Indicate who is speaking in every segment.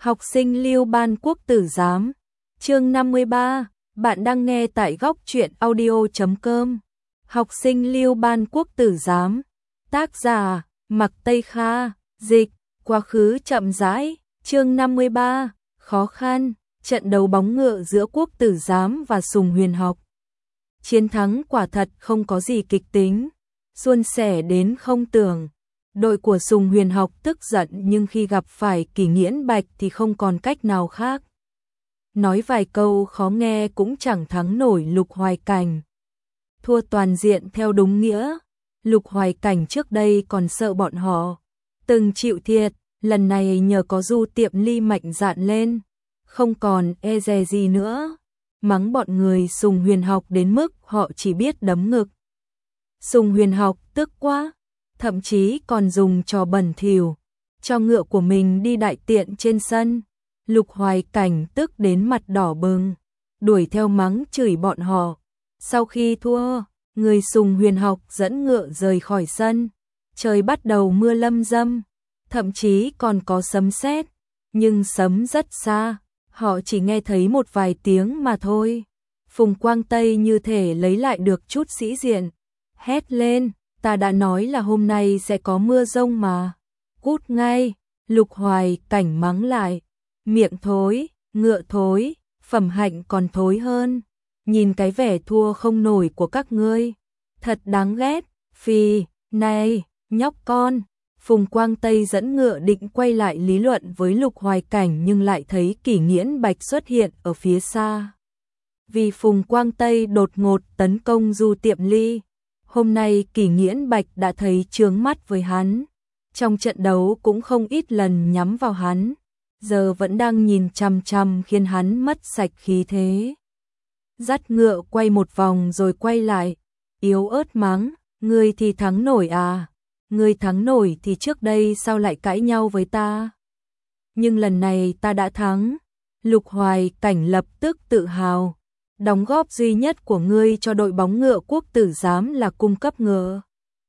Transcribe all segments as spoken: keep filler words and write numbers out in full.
Speaker 1: Học sinh Lưu Ban Quốc tử giám. Chương năm mươi ba, bạn đang nghe tại góc truyện audio chấm com. Học sinh Lưu Ban Quốc tử giám. Tác giả: Mặc Tây Kha, dịch: Quá khứ chậm rãi. Chương năm mươi ba, khó khăn. Trận đấu bóng ngựa giữa Quốc tử giám và Sùng Huyền học. Chiến thắng quả thật không có gì kịch tính, suôn sẻ đến không tưởng. Đội của Sùng Huyền học tức giận, nhưng khi gặp phải Kỷ Nghiễn Bạch thì không còn cách nào khác. Nói vài câu khó nghe cũng chẳng thắng nổi Lục Hoài Cảnh. Thua toàn diện theo đúng nghĩa. Lục Hoài Cảnh trước đây còn sợ bọn họ, từng chịu thiệt, lần này nhờ có Du Tiệm Ly mạnh dạn lên, không còn e dè gì nữa. Mắng bọn người Sùng Huyền học đến mức họ chỉ biết đấm ngực. Sùng Huyền học tức quá, thậm chí còn dùng trò bẩn thỉu cho ngựa của mình đi đại tiện trên sân. Lục Hoài Cảnh tức đến mặt đỏ bừng, đuổi theo mắng chửi bọn họ. Sau khi thua, người Sùng Huyền học dẫn ngựa rời khỏi sân. Trời bắt đầu mưa lâm dâm, thậm chí còn có sấm sét, nhưng sấm rất xa, họ chỉ nghe thấy một vài tiếng mà thôi. Phùng Quang Tây như thể lấy lại được chút sĩ diện, hét lên: "Ta đã nói là hôm nay sẽ có mưa rông mà, cút ngay!" Lục Hoài Cảnh mắng lại: "Miệng thối, ngựa thối, phẩm hạnh còn thối hơn. Nhìn cái vẻ thua không nổi của các ngươi, thật đáng ghét." Phì, này, nhóc con. Phùng Quang Tây dẫn ngựa định quay lại lý luận với Lục Hoài Cảnh, nhưng lại thấy Kỷ Nghiễn Bạch xuất hiện ở phía xa. Vì Phùng Quang Tây đột ngột tấn công Du Tiệm Ly, hôm nay Kỷ Nghiễn Bạch đã thấy chướng mắt với hắn. Trong trận đấu cũng không ít lần nhắm vào hắn, giờ vẫn đang nhìn chằm chằm khiến hắn mất sạch khí thế. Dắt ngựa quay một vòng rồi quay lại, yếu ớt mắng: "Ngươi thì thắng nổi à? Ngươi thắng nổi thì trước đây sao lại cãi nhau với ta? Nhưng lần này ta đã thắng." Lục Hoài Cảnh lập tức tự hào: "Đóng góp duy nhất của ngươi cho đội bóng ngựa Quốc tử giám là cung cấp ngựa.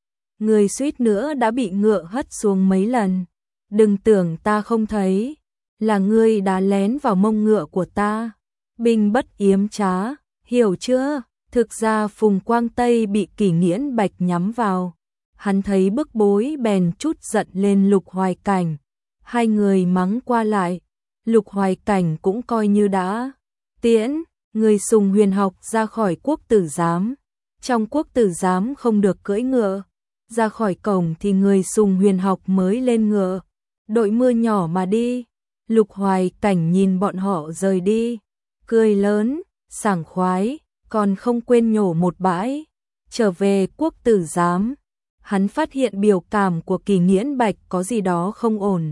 Speaker 1: Ngươi suýt nữa đã bị ngựa hất xuống mấy lần. Đừng tưởng ta không thấy, là ngươi đã lén vào mông ngựa của ta. Binh bất yếm trá, hiểu chưa?" Thực ra Phùng Quang Tây bị Kỷ Nghiễn Bạch nhắm vào. Hắn thấy bức bối bèn chút giận lên Lục Hoài Cảnh. Hai người mắng qua lại, Lục Hoài Cảnh cũng coi như đã tiễn người Sùng Huyền học ra khỏi Quốc tử giám. Trong Quốc tử giám không được cưỡi ngựa, ra khỏi cổng thì người Sùng Huyền học mới lên ngựa, đội mưa nhỏ mà đi. Lục Hoài Cảnh nhìn bọn họ rời đi, cười lớn, sảng khoái, còn không quên nhổ một bãi. Trở về Quốc tử giám, hắn phát hiện biểu cảm của Kỷ Nghiễn Bạch có gì đó không ổn.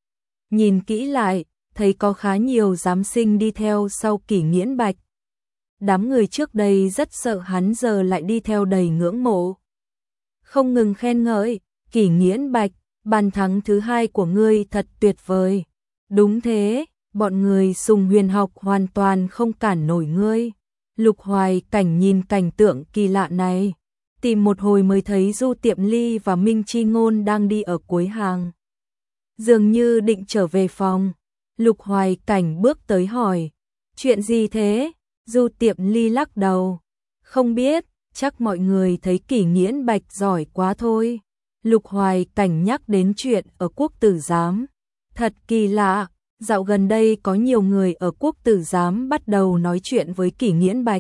Speaker 1: Nhìn kỹ lại, thấy có khá nhiều giám sinh đi theo sau Kỷ Nghiễn Bạch. Đám người trước đây rất sợ hắn giờ lại đi theo đầy ngưỡng mộ, không ngừng khen ngợi: "Kỷ Nghiễn Bạch, bàn thắng thứ hai của ngươi thật tuyệt vời." "Đúng thế, bọn người Sùng Huyền học hoàn toàn không cản nổi ngươi." Lục Hoài Cảnh nhìn cảnh tượng kỳ lạ này, tìm một hồi mới thấy Du Tiệm Ly và Minh Chi Ngôn đang đi ở cuối hàng, dường như định trở về phòng. Lục Hoài Cảnh bước tới hỏi: "Chuyện gì thế?" Du Tiệm Ly lắc đầu: "Không biết, chắc mọi người thấy Kỷ Nghiễn Bạch giỏi quá thôi." Lục Hoài Cảnh nhắc đến chuyện ở Quốc tử giám. Thật kỳ lạ, dạo gần đây có nhiều người ở Quốc tử giám bắt đầu nói chuyện với Kỷ Nghiễn Bạch.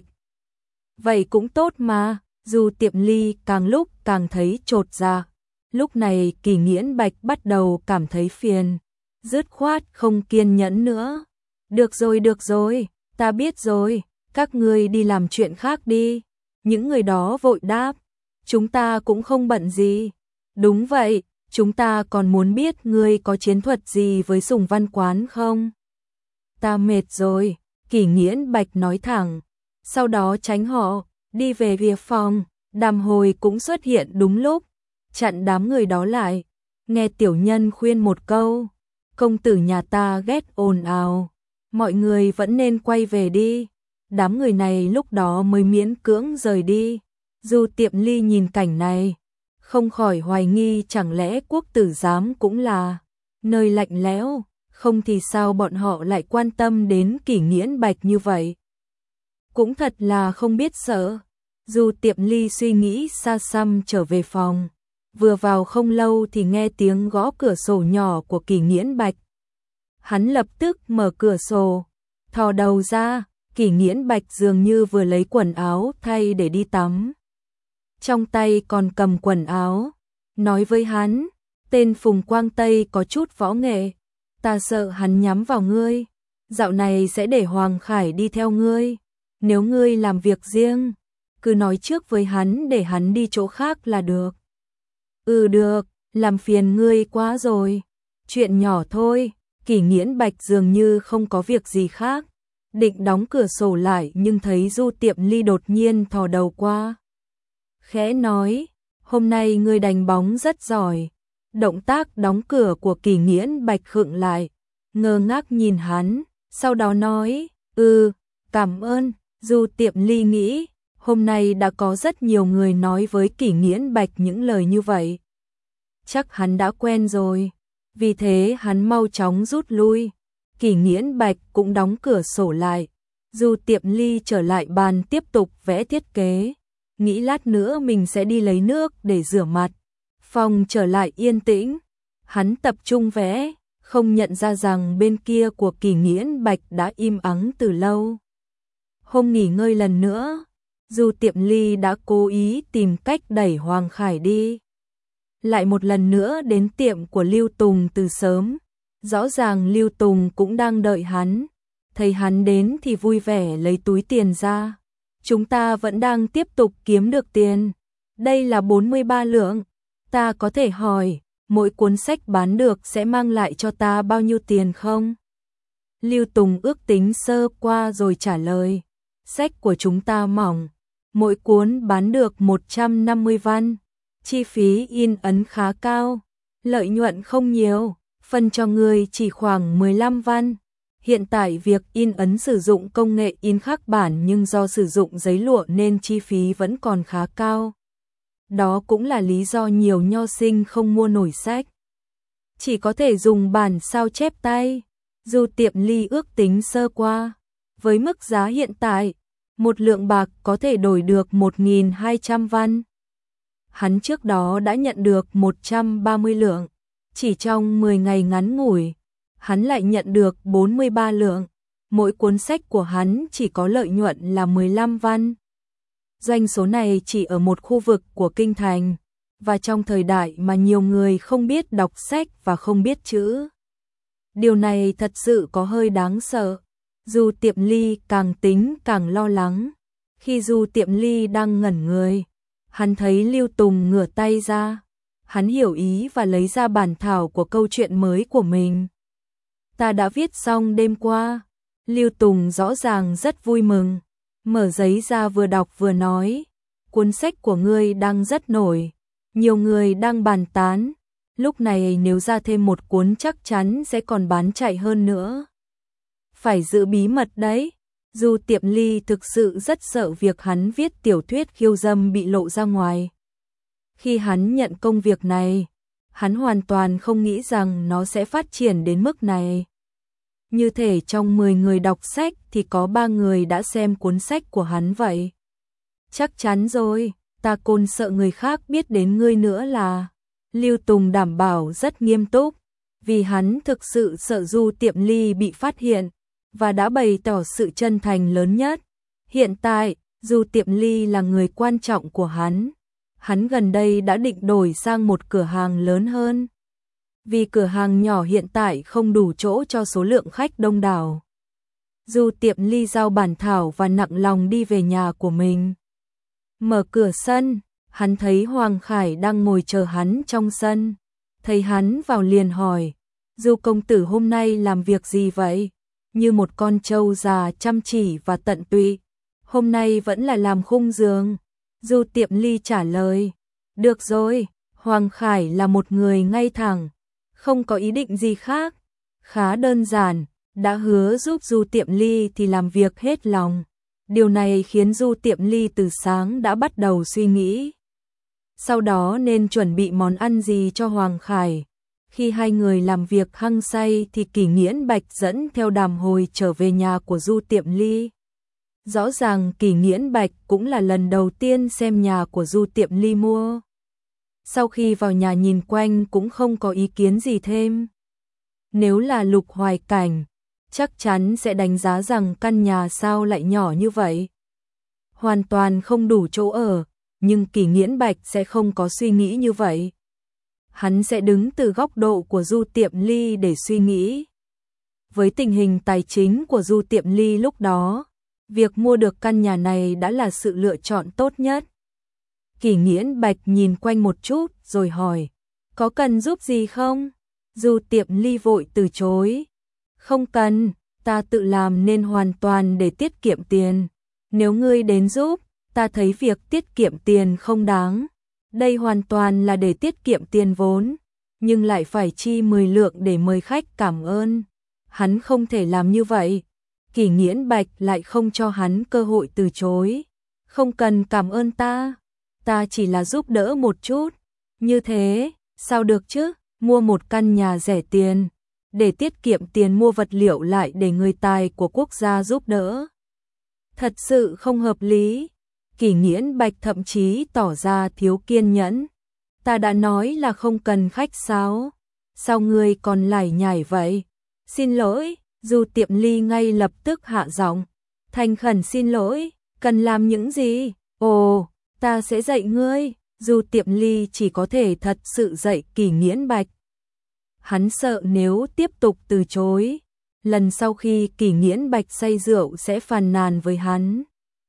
Speaker 1: Vậy cũng tốt mà. Du Tiệm Ly càng lúc càng thấy chột dạ. Lúc này Kỷ Nghiễn Bạch bắt đầu cảm thấy phiền, dứt khoát không kiên nhẫn nữa. "Được rồi, được rồi, ta biết rồi, các ngươi đi làm chuyện khác đi." Những người đó vội đáp: "Chúng ta cũng không bận gì." "Đúng vậy, chúng ta còn muốn biết ngươi có chiến thuật gì với Sùng Văn Quán không?" "Ta mệt rồi." Kỷ Nghiễn Bạch nói thẳng, sau đó tránh họ, đi về phía phòng. Đàm Hồi cũng xuất hiện đúng lúc, chặn đám người đó lại. Nghe tiểu nhân khuyên một câu, công tử nhà ta ghét ồn ào, mọi người vẫn nên quay về đi. Đám người này lúc đó mới miễn cưỡng rời đi. Du Tiệm Ly nhìn cảnh này, không khỏi hoài nghi chẳng lẽ Quốc tử giám cũng là nơi lạnh lẽo, không thì sao bọn họ lại quan tâm đến Kỷ Nghiễn Bạch như vậy. Cũng thật là không biết sợ. Du Tiệm Ly suy nghĩ xa xăm trở về phòng, vừa vào không lâu thì nghe tiếng gõ cửa sổ nhỏ của Kỷ Nghiễn Bạch. Hắn lập tức mở cửa sổ, thò đầu ra, Kỷ Nghiễn Bạch dường như vừa lấy quần áo thay để đi tắm. Trong tay còn cầm quần áo, nói với hắn, tên Phùng Quang Tây có chút võ nghệ, ta sợ hắn nhắm vào ngươi, dạo này sẽ để Hoàng Khải đi theo ngươi, nếu ngươi làm việc riêng, cứ nói trước với hắn để hắn đi chỗ khác là được. Ừ được, làm phiền ngươi quá rồi, chuyện nhỏ thôi. Kỷ Nghiễn Bạch dường như không có việc gì khác, định đóng cửa sổ lại nhưng thấy Du Tiệm Ly đột nhiên thò đầu qua. Khẽ nói, hôm nay ngươi đánh bóng rất giỏi. Động tác đóng cửa của Kỷ Nghiễn Bạch khựng lại, ngơ ngác nhìn hắn, sau đó nói, ừ, cảm ơn. Du Tiệm Ly nghĩ, hôm nay đã có rất nhiều người nói với Kỷ Nghiễn Bạch những lời như vậy. Chắc hắn đã quen rồi. Vì thế hắn mau chóng rút lui, Kỷ Nghiễn Bạch cũng đóng cửa sổ lại. Du Tiệm Ly trở lại bàn tiếp tục vẽ thiết kế, nghĩ lát nữa mình sẽ đi lấy nước để rửa mặt. Phòng trở lại yên tĩnh, hắn tập trung vẽ, không nhận ra rằng bên kia của Kỷ Nghiễn Bạch đã im ắng từ lâu. Hôm nghỉ ngơi lần nữa, Du Tiệm Ly đã cố ý tìm cách đẩy Hoàng Khải đi. Lại một lần nữa đến tiệm của Lưu Tùng từ sớm, rõ ràng Lưu Tùng cũng đang đợi hắn, thấy hắn đến thì vui vẻ lấy túi tiền ra. Chúng ta vẫn đang tiếp tục kiếm được tiền, đây là bốn mươi ba lượng, ta có thể hỏi, mỗi cuốn sách bán được sẽ mang lại cho ta bao nhiêu tiền không? Lưu Tùng ước tính sơ qua rồi trả lời, sách của chúng ta mỏng, mỗi cuốn bán được một trăm năm mươi văn. Chi phí in ấn khá cao, lợi nhuận không nhiều, phân cho người chỉ khoảng mười lăm văn. Hiện tại việc in ấn sử dụng công nghệ in khắc bản nhưng do sử dụng giấy lụa nên chi phí vẫn còn khá cao. Đó cũng là lý do nhiều nho sinh không mua nổi sách, chỉ có thể dùng bản sao chép tay. Du Tiệm Ly ước tính sơ qua, với mức giá hiện tại, một lượng bạc có thể đổi được một nghìn hai trăm văn. Hắn trước đó đã nhận được một trăm ba mươi lượng, chỉ trong mười ngày ngắn ngủi, hắn lại nhận được bốn mươi ba lượng, mỗi cuốn sách của hắn chỉ có lợi nhuận là mười lăm văn. Doanh số này chỉ ở một khu vực của kinh thành, và trong thời đại mà nhiều người không biết đọc sách và không biết chữ. Điều này thật sự có hơi đáng sợ. Du Tiệm Ly càng tính càng lo lắng. Khi Du Tiệm Ly đang ngẩn người, hắn thấy Lưu Tùng ngửa tay ra. Hắn hiểu ý và lấy ra bản thảo của câu chuyện mới của mình. Ta đã viết xong đêm qua. Lưu Tùng rõ ràng rất vui mừng, mở giấy ra vừa đọc vừa nói, cuốn sách của ngươi đang rất nổi, nhiều người đang bàn tán, lúc này nếu ra thêm một cuốn chắc chắn sẽ còn bán chạy hơn nữa. Phải giữ bí mật đấy. Du Tiệm Ly thực sự rất sợ việc hắn viết tiểu thuyết khiêu dâm bị lộ ra ngoài. Khi hắn nhận công việc này, hắn hoàn toàn không nghĩ rằng nó sẽ phát triển đến mức này. Như thể trong mười người đọc sách thì có ba người đã xem cuốn sách của hắn vậy. Chắc chắn rồi, ta còn sợ người khác biết đến ngươi nữa là. Lưu Tùng đảm bảo rất nghiêm túc, vì hắn thực sự sợ Du Tiệm Ly bị phát hiện, và đã bày tỏ sự chân thành lớn nhất. Hiện tại, Du Tiệm Ly là người quan trọng của hắn. Hắn gần đây đã định đổi sang một cửa hàng lớn hơn. Vì cửa hàng nhỏ hiện tại không đủ chỗ cho số lượng khách đông đảo. Du Tiệm Ly giao bản thảo và nặng lòng đi về nhà của mình. Mở cửa sân, hắn thấy Hoàng Khải đang ngồi chờ hắn trong sân. Thấy hắn vào liền hỏi, Du công tử hôm nay làm việc gì vậy? Như một con trâu già chăm chỉ và tận tụy. Hôm nay vẫn là làm khung giường. Du Tiệm Ly trả lời, được rồi, Hoàng Khải là một người ngay thẳng, không có ý định gì khác, khá đơn giản, đã hứa giúp Du Tiệm Ly thì làm việc hết lòng. Điều này khiến Du Tiệm Ly từ sáng đã bắt đầu suy nghĩ. Sau đó nên chuẩn bị món ăn gì cho Hoàng Khải. Khi hai người làm việc hăng say thì Kỷ Nghiễn Bạch dẫn theo Đàm Hồi trở về nhà của Du Tiệm Ly. Rõ ràng Kỷ Nghiễn Bạch cũng là lần đầu tiên xem nhà của Du Tiệm Ly mua. Sau khi vào nhà nhìn quanh cũng không có ý kiến gì thêm. Nếu là Lục Hoài Cảnh, chắc chắn sẽ đánh giá rằng căn nhà sao lại nhỏ như vậy. Hoàn toàn không đủ chỗ ở, nhưng Kỷ Nghiễn Bạch sẽ không có suy nghĩ như vậy. Hắn sẽ đứng từ góc độ của Du Tiệm Ly để suy nghĩ. Với tình hình tài chính của Du Tiệm Ly lúc đó, việc mua được căn nhà này đã là sự lựa chọn tốt nhất. Kỷ Nghiễn Bạch nhìn quanh một chút rồi hỏi, có cần giúp gì không? Du Tiệm Ly vội từ chối. Không cần, ta tự làm nên hoàn toàn để tiết kiệm tiền. Nếu ngươi đến giúp, ta thấy việc tiết kiệm tiền không đáng. Đây hoàn toàn là để tiết kiệm tiền vốn, nhưng lại phải chi mười lượng để mời khách cảm ơn. Hắn không thể làm như vậy. Kỷ Nghiễn Bạch lại không cho hắn cơ hội từ chối. Không cần cảm ơn ta, ta chỉ là giúp đỡ một chút. Như thế, sao được chứ? Mua một căn nhà rẻ tiền, để tiết kiệm tiền mua vật liệu lại để người tài của quốc gia giúp đỡ. Thật sự không hợp lý. Kỷ Nghiễn Bạch thậm chí tỏ ra thiếu kiên nhẫn. Ta đã nói là không cần khách sáo, sao ngươi còn lải nhải vậy? Xin lỗi, Du Tiệm Ly ngay lập tức hạ giọng. Thành khẩn xin lỗi, cần làm những gì? Ồ, ta sẽ dạy ngươi. Du Tiệm Ly chỉ có thể thật sự dạy Kỷ Nghiễn Bạch. Hắn sợ nếu tiếp tục từ chối, lần sau khi Kỷ Nghiễn Bạch say rượu sẽ phàn nàn với hắn.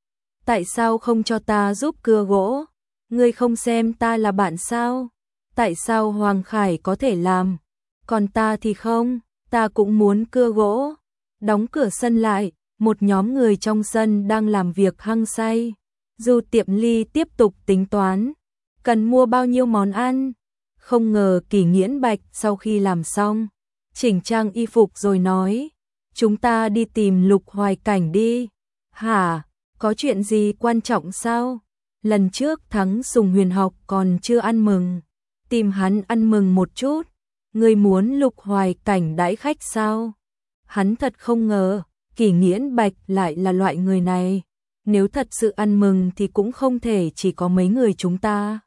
Speaker 1: Tại sao không cho ta giúp cưa gỗ? Ngươi không xem ta là bạn sao? Tại sao Hoàng Khải có thể làm, còn ta thì không? Ta cũng muốn cưa gỗ. Đóng cửa sân lại, một nhóm người trong sân đang làm việc hăng say. Du Tiệm Ly tiếp tục tính toán, cần mua bao nhiêu món ăn. Không ngờ Kỷ Nghiễn Bạch sau khi làm xong, chỉnh trang y phục rồi nói, chúng ta đi tìm Lục Hoài Cảnh đi. Hả? Có chuyện gì quan trọng sao? Lần trước thắng Sùng Huyền học còn chưa ăn mừng, tìm hắn ăn mừng một chút. Ngươi muốn Lục Hoài Cảnh đãi khách sao? Hắn thật không ngờ, Kỷ Nghiễn Bạch lại là loại người này. Nếu thật sự ăn mừng thì cũng không thể chỉ có mấy người chúng ta.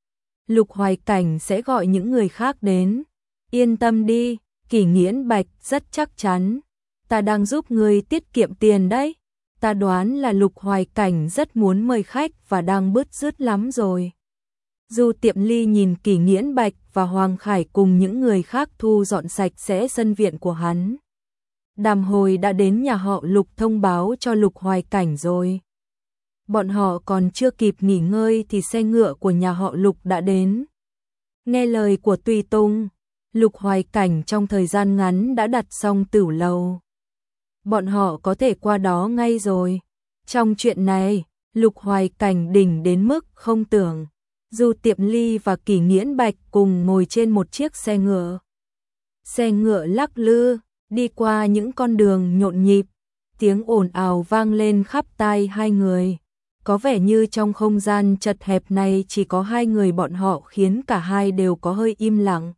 Speaker 1: Lục Hoài Cảnh sẽ gọi những người khác đến. Yên tâm đi, Kỷ Nghiễn Bạch rất chắc chắn. Ta đang giúp ngươi tiết kiệm tiền đấy. Ta đoán là Lục Hoài Cảnh rất muốn mời khách và đang bứt rứt lắm rồi. Du Tiệm Ly nhìn Kỷ Nghiễn Bạch và Hoàng Khải cùng những người khác thu dọn sạch sẽ sân viện của hắn. Đàm Hồi đã đến nhà họ Lục thông báo cho Lục Hoài Cảnh rồi. Bọn họ còn chưa kịp nghỉ ngơi thì xe ngựa của nhà họ Lục đã đến. Nghe lời của Tùy Tùng, Lục Hoài Cảnh trong thời gian ngắn đã đặt xong tửu lầu. Bọn họ có thể qua đó ngay rồi. Trong chuyện này, Lục Hoài Cảnh đỉnh đến mức không tưởng. Du Tiệm Ly và Kỷ Nghiễn Bạch cùng ngồi trên một chiếc xe ngựa. Xe ngựa lắc lư, đi qua những con đường nhộn nhịp. Tiếng ồn ào vang lên khắp tai hai người. Có vẻ như trong không gian chật hẹp này chỉ có hai người bọn họ khiến cả hai đều có hơi im lặng.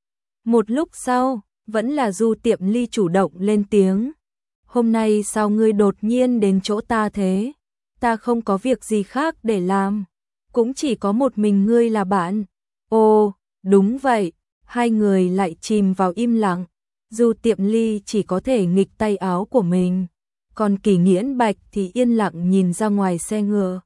Speaker 1: Một lúc sau, vẫn là Du Tiệm Ly chủ động lên tiếng. Hôm nay sao ngươi đột nhiên đến chỗ ta thế? Ta không có việc gì khác để làm. Cũng chỉ có một mình ngươi là bạn. Ồ, đúng vậy. Hai người lại chìm vào im lặng. Du Tiệm Ly chỉ có thể nghịch tay áo của mình. Còn Kỷ Nghiễn Bạch thì yên lặng nhìn ra ngoài xe ngựa.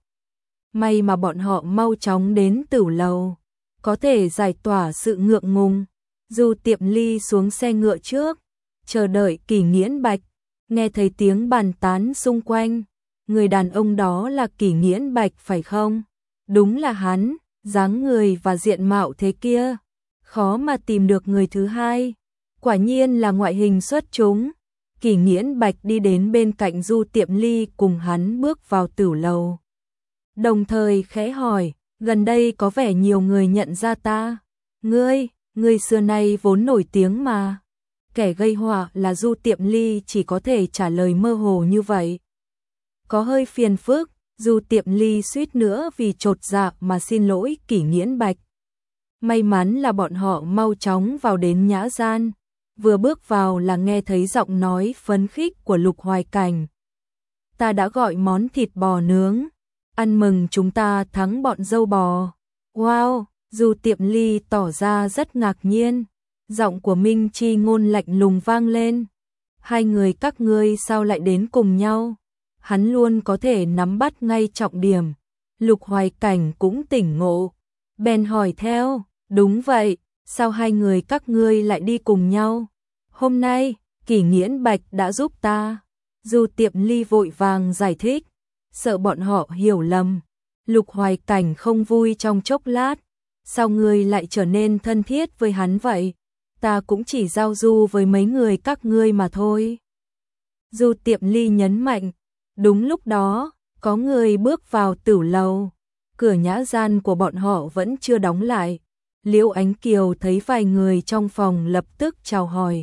Speaker 1: May mà bọn họ mau chóng đến tửu lầu, có thể giải tỏa sự ngượng ngùng. Du Tiệm Ly xuống xe ngựa trước, chờ đợi Kỷ Nghiễn Bạch. Nghe thấy tiếng bàn tán xung quanh. Người đàn ông đó là Kỷ Nghiễn Bạch phải không? Đúng là hắn, dáng người và diện mạo thế kia. Khó mà tìm được người thứ hai. Quả nhiên là ngoại hình xuất chúng. Kỷ Nghiễn Bạch đi đến bên cạnh Du Tiệm Ly cùng hắn bước vào tửu lầu. Đồng thời khẽ hỏi, gần đây có vẻ nhiều người nhận ra ta. Ngươi, ngươi xưa nay vốn nổi tiếng mà. Kẻ gây họa là Du Tiệm Ly chỉ có thể trả lời mơ hồ như vậy. Có hơi phiền phức, Du Tiệm Ly suýt nữa vì chột dạ mà xin lỗi Kỷ Nghiễn Bạch. May mắn là bọn họ mau chóng vào đến nhã gian, vừa bước vào là nghe thấy giọng nói phấn khích của Lục Hoài Cảnh. Ta đã gọi món thịt bò nướng, ăn mừng chúng ta thắng bọn dâu bò. Wow, Du Tiệm Ly tỏ ra rất ngạc nhiên, giọng của Minh Chi Ngôn lạnh lùng vang lên. Hai người các ngươi sao lại đến cùng nhau? Hắn luôn có thể nắm bắt ngay trọng điểm. Lục Hoài Cảnh cũng tỉnh ngộ, bèn hỏi theo, đúng vậy, sao hai người các ngươi lại đi cùng nhau? Hôm nay, Kỷ Nghiễn Bạch đã giúp ta. Du Tiệm Ly vội vàng giải thích, sợ bọn họ hiểu lầm. Lục Hoài Cảnh không vui trong chốc lát, sao ngươi lại trở nên thân thiết với hắn vậy? Ta cũng chỉ giao du với mấy người các ngươi mà thôi. Du Tiệm Ly nhấn mạnh, đúng lúc đó, có người bước vào tửu lầu, cửa nhã gian của bọn họ vẫn chưa đóng lại. Liễu Ánh Kiều thấy vài người trong phòng lập tức chào hỏi.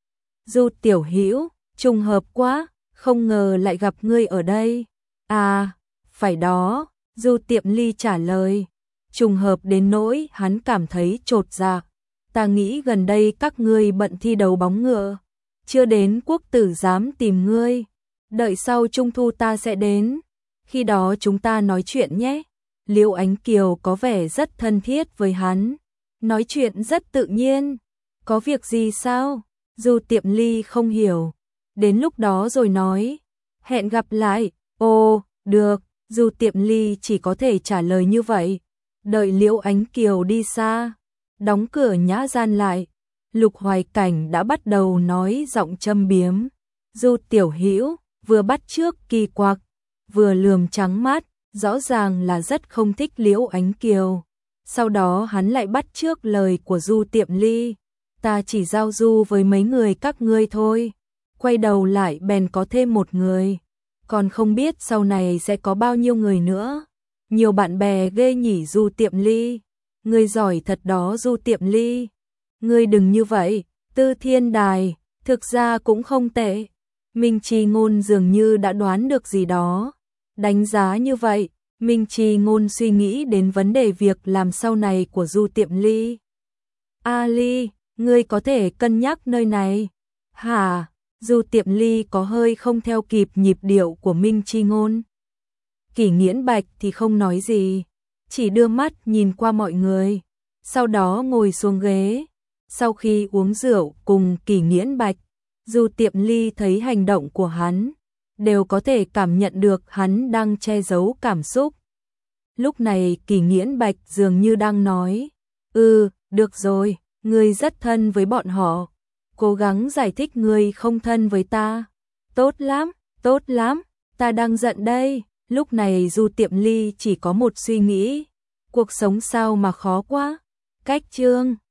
Speaker 1: Du tiểu hữu, trùng hợp quá, không ngờ lại gặp ngươi ở đây. À, phải đó, Du Tiệm Ly trả lời. Trùng hợp đến nỗi hắn cảm thấy chột dạ. Ta nghĩ gần đây các ngươi bận thi đấu bóng ngựa, chưa đến quốc tử giám tìm ngươi. Đợi sau trung thu ta sẽ đến, khi đó chúng ta nói chuyện nhé. Liễu Ánh Kiều có vẻ rất thân thiết với hắn, nói chuyện rất tự nhiên. Có việc gì sao? Du Tiệm Ly không hiểu. Đến lúc đó rồi nói. Hẹn gặp lại. Ồ, được. Du Tiệm Ly chỉ có thể trả lời như vậy. Đợi Liễu Ánh Kiều đi xa, đóng cửa nhã gian lại, Lục Hoài Cảnh đã bắt đầu nói giọng châm biếm. Du tiểu hữu vừa bắt chước kỳ quặc, vừa lườm trắng mắt, rõ ràng là rất không thích Liễu Ánh Kiều. Sau đó hắn lại bắt chước lời của Du Tiệm Ly, ta chỉ giao du với mấy người các ngươi thôi. Quay đầu lại bèn có thêm một người, còn không biết sau này sẽ có bao nhiêu người nữa. Nhiều bạn bè ghê nhỉ Du Tiệm Ly. Ngươi giỏi thật đó Du Tiệm Ly. Ngươi đừng như vậy, Tư Thiên Đài, thực ra cũng không tệ. Minh Chi Ngôn dường như đã đoán được gì đó. Đánh giá như vậy, Minh Chi Ngôn suy nghĩ đến vấn đề việc làm sau này của Du Tiệm Ly. A Ly, ngươi có thể cân nhắc nơi này. Hả? Du Tiệm Ly có hơi không theo kịp nhịp điệu của Minh Chi Ngôn. Kỷ Nghiễn Bạch thì không nói gì, chỉ đưa mắt nhìn qua mọi người, sau đó ngồi xuống ghế. Sau khi uống rượu cùng Kỷ Nghiễn Bạch, Du Tiệm Ly thấy hành động của hắn, đều có thể cảm nhận được hắn đang che giấu cảm xúc. Lúc này Kỷ Nghiễn Bạch dường như đang nói, ừ, được rồi, ngươi rất thân với bọn họ, cố gắng giải thích ngươi không thân với ta. Tốt lắm, tốt lắm, ta đang giận đây. Lúc này Du Tiệm Ly chỉ có một suy nghĩ, cuộc sống sao mà khó quá. Cách chương